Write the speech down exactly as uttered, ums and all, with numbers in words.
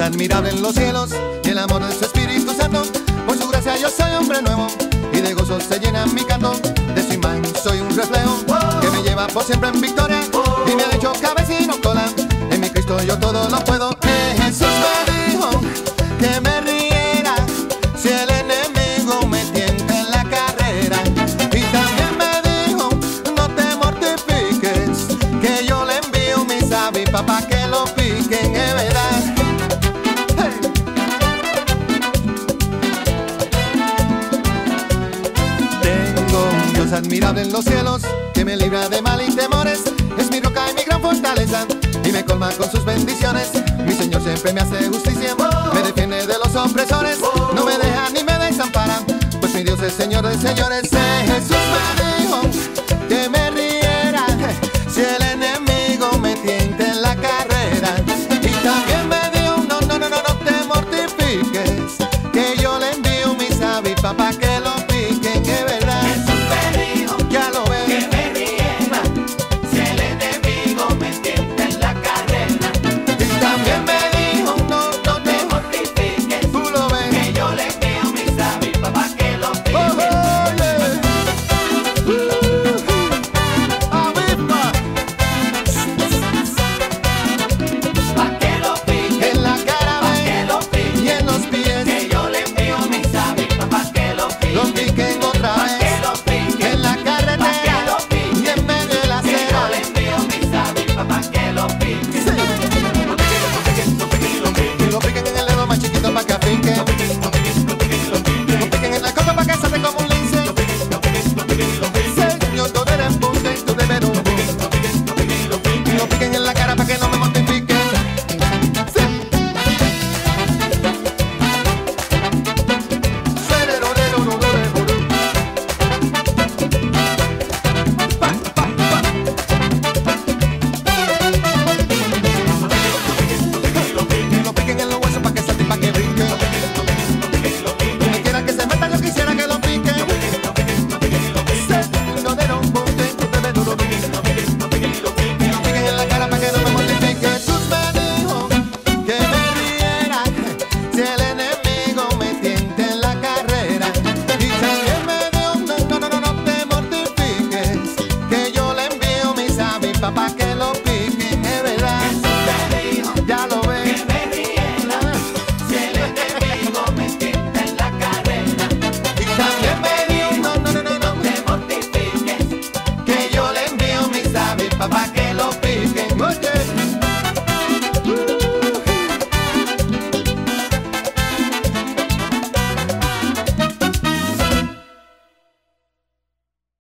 admirable en los cielos y el amor de su Espíritu Santo. Por su gracia yo soy hombre nuevo y de gozo se llena mi canto. De su imagen soy un reflejo que me lleva por siempre en victoria y me ha hecho cabeza y no cola. En mi Cristo yo todo lo puedo. Eh, Jesús me dijo que me riera si el enemigo me tienta en la carrera. Y también me dijo no te mortifiques, que yo le envío mis aves papá que lo piquen, es verdad. Admirable en los cielos, que me libra de mal y temores. Es mi roca y mi gran fortaleza, y me colma con sus bendiciones. Mi Señor siempre me hace justicia, me defiende de los opresores. No me deja ni me desampara, pues mi Dios es Señor de señores.